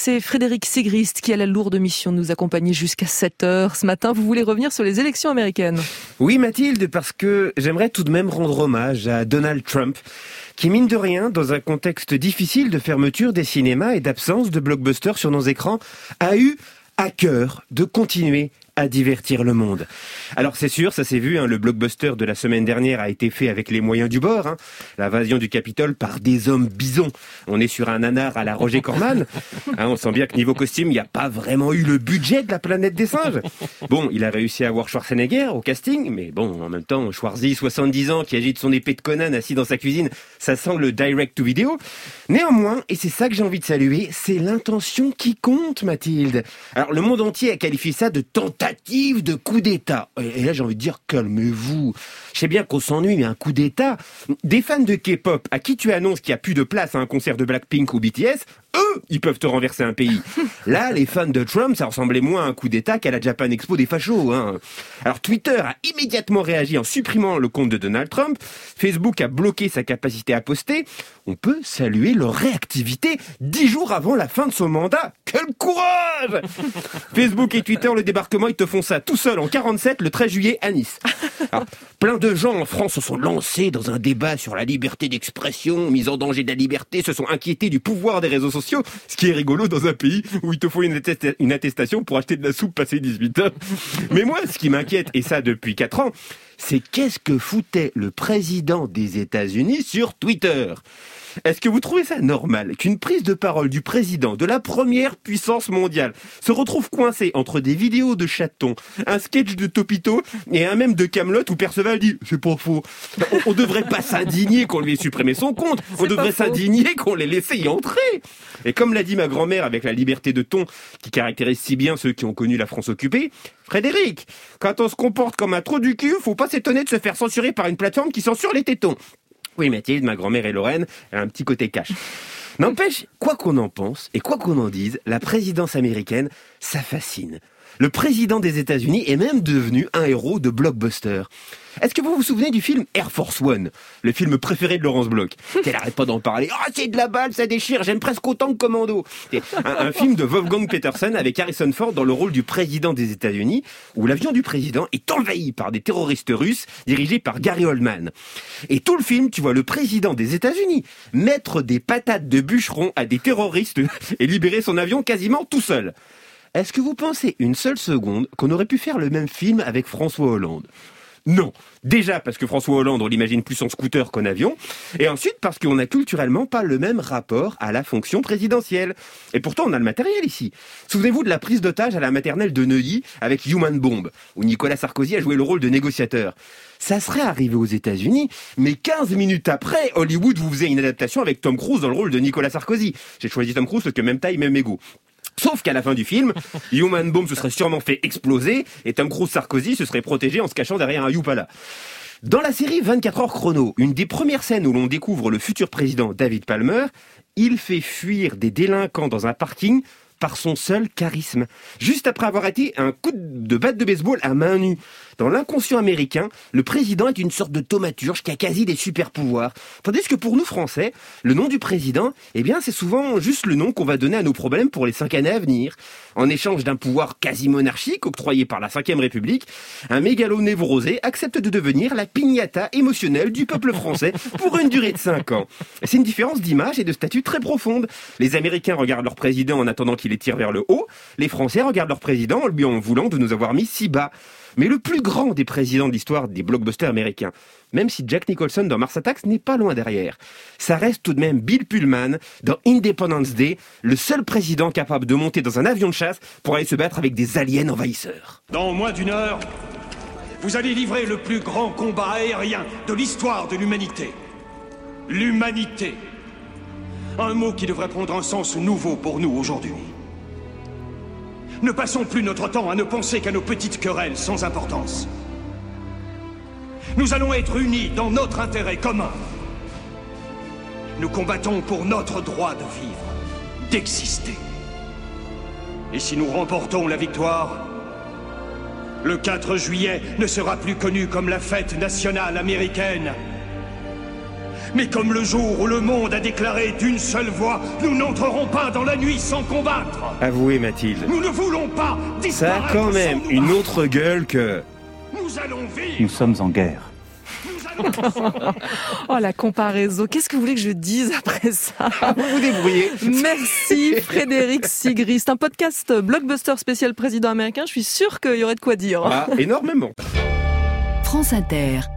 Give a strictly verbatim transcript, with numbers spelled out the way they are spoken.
c'est Frédéric Sigrist qui a la lourde mission de nous accompagner jusqu'à sept heures. Ce matin, vous voulez revenir sur les élections américaines. Oui Mathilde, parce que j'aimerais tout de même rendre hommage à Donald Trump, qui mine de rien, dans un contexte difficile de fermeture des cinémas et d'absence de blockbusters sur nos écrans, a eu à cœur de continuer à divertir le monde. Alors c'est sûr, ça s'est vu, hein, le blockbuster de la semaine dernière a été fait avec les moyens du bord, hein, l'invasion du Capitole par des hommes bisons. On est sur un nanar à la Roger Corman, hein, on sent bien que niveau costume, il n'y a pas vraiment eu le budget de la planète des singes. Bon, il a réussi à avoir Schwarzenegger au casting, mais bon, en même temps, Schwarzy, soixante-dix ans, qui agite son épée de Conan assis dans sa cuisine, ça sent le direct-to-video. Néanmoins, et c'est ça que j'ai envie de saluer, c'est l'intention qui compte, Mathilde. Alors le monde entier a qualifié ça de tentative de coup d'État. Et là, j'ai envie de dire, calmez-vous. Je sais bien qu'on s'ennuie, mais un coup d'État... Des fans de K-pop à qui tu annonces qu'il n'y a plus de place à un concert de Blackpink ou B T S, eux, ils peuvent te renverser un pays. Là, les fans de Trump, ça ressemblait moins à un coup d'État qu'à la Japan Expo des fachos. Hein. Alors, Twitter a immédiatement réagi en supprimant le compte de Donald Trump. Facebook a bloqué sa capacité à poster. On peut saluer leur réactivité dix jours avant la fin de son mandat. Quel courage! Facebook et Twitter, le débarquement, ils te font ça tout seul en quarante-sept, le treize juillet à Nice. Alors, plein de gens en France se sont lancés dans un débat sur la liberté d'expression, mise en danger de la liberté, se sont inquiétés du pouvoir des réseaux sociaux, ce qui est rigolo dans un pays où il te faut une, attesta- une attestation pour acheter de la soupe passé dix-huit heures. Mais moi, ce qui m'inquiète, et ça depuis quatre ans, c'est qu'est-ce que foutait le président des États-Unis sur Twitter ? Est-ce que vous trouvez ça normal qu'une prise de parole du président de la première puissance mondiale se retrouve coincée entre des vidéos de chatons, un sketch de Topito et un mème de Kaamelott où Perceval dit « c'est pas faux ». On, on devrait pas s'indigner qu'on lui ait supprimé son compte, on C'est devrait s'indigner qu'on l'ait laissé y entrer. Et comme l'a dit ma grand-mère avec la liberté de ton qui caractérise si bien ceux qui ont connu la France occupée, Frédéric, quand on se comporte comme un trou du cul, faut pas s'étonner de se faire censurer par une plateforme qui censure les tétons. Oui, Mathilde, ma grand-mère est Lorraine, elle a un petit côté cash. N'empêche, quoi qu'on en pense et quoi qu'on en dise, la présidence américaine, ça fascine. Le président des États-Unis est même devenu un héros de blockbuster. Est-ce que vous vous souvenez du film Air Force One, le film préféré de Laurence Bloch? Elle arrête pas d'en parler. Oh, c'est de la balle, ça déchire, j'aime presque autant que Commando. C'est un, un film de Wolfgang Petersen avec Harrison Ford dans le rôle du président des États-Unis, où l'avion du président est envahi par des terroristes russes dirigés par Gary Oldman. Et tout le film, tu vois le président des États-Unis mettre des patates de bûcheron à des terroristes et libérer son avion quasiment tout seul. Est-ce que vous pensez une seule seconde qu'on aurait pu faire le même film avec François Hollande ? Non. Déjà parce que François Hollande, on l'imagine plus en scooter qu'en avion. Et ensuite parce qu'on n'a culturellement pas le même rapport à la fonction présidentielle. Et pourtant, on a le matériel ici. Souvenez-vous de la prise d'otage à la maternelle de Neuilly avec Human Bomb, où Nicolas Sarkozy a joué le rôle de négociateur. Ça serait arrivé aux États-Unis, mais quinze minutes après, Hollywood vous faisait une adaptation avec Tom Cruise dans le rôle de Nicolas Sarkozy. J'ai choisi Tom Cruise parce que même taille, même égo. Sauf qu'à la fin du film, Human Bomb se serait sûrement fait exploser et Tom Cruise Sarkozy se serait protégé en se cachant derrière un Youpala. Dans la série vingt-quatre heures chrono, une des premières scènes où l'on découvre le futur président David Palmer, il fait fuir des délinquants dans un parking par son seul charisme, juste après avoir été un coup de batte de baseball à main nue. Dans l'inconscient américain, le président est une sorte de thaumaturge qui a quasi des super pouvoirs. Tandis que pour nous Français, le nom du président, eh bien, c'est souvent juste le nom qu'on va donner à nos problèmes pour les cinq années à venir. En échange d'un pouvoir quasi monarchique octroyé par la cinquième République, un mégalo névrosé accepte de devenir la piñata émotionnelle du peuple français pour une durée de cinq ans. C'est une différence d'image et de statut très profonde. Les Américains regardent leur président en attendant qu'il les tire vers le haut. Les Français regardent leur président en lui en voulant de nous avoir mis si bas. Mais le plus grand des présidents de l'histoire des blockbusters américains, même si Jack Nicholson dans Mars Attacks n'est pas loin derrière, ça reste tout de même Bill Pullman dans Independence Day, le seul président capable de monter dans un avion de chasse pour aller se battre avec des aliens envahisseurs. Dans moins d'une heure, vous allez livrer le plus grand combat aérien de l'histoire de l'humanité. L'humanité. Un mot qui devrait prendre un sens nouveau pour nous aujourd'hui. Ne passons plus notre temps à ne penser qu'à nos petites querelles sans importance. Nous allons être unis dans notre intérêt commun. Nous combattons pour notre droit de vivre, d'exister. Et si nous remportons la victoire, le quatre juillet ne sera plus connu comme la fête nationale américaine, Mais comme le jour où le monde a déclaré d'une seule voix, nous n'entrerons pas dans la nuit sans combattre. Avouez, Mathilde. Nous ne voulons pas disparaître. Ça a quand même sans nous une battre. autre gueule que... Nous allons vivre. Nous sommes en guerre. Nous allons... Oh, la comparaison. Qu'est-ce que vous voulez que je dise après ça? Vous vous débrouillez. Merci Frédéric Sigrist. Un podcast blockbuster spécial président américain. Je suis sûre qu'il y aurait de quoi dire. Ah, énormément. France Inter.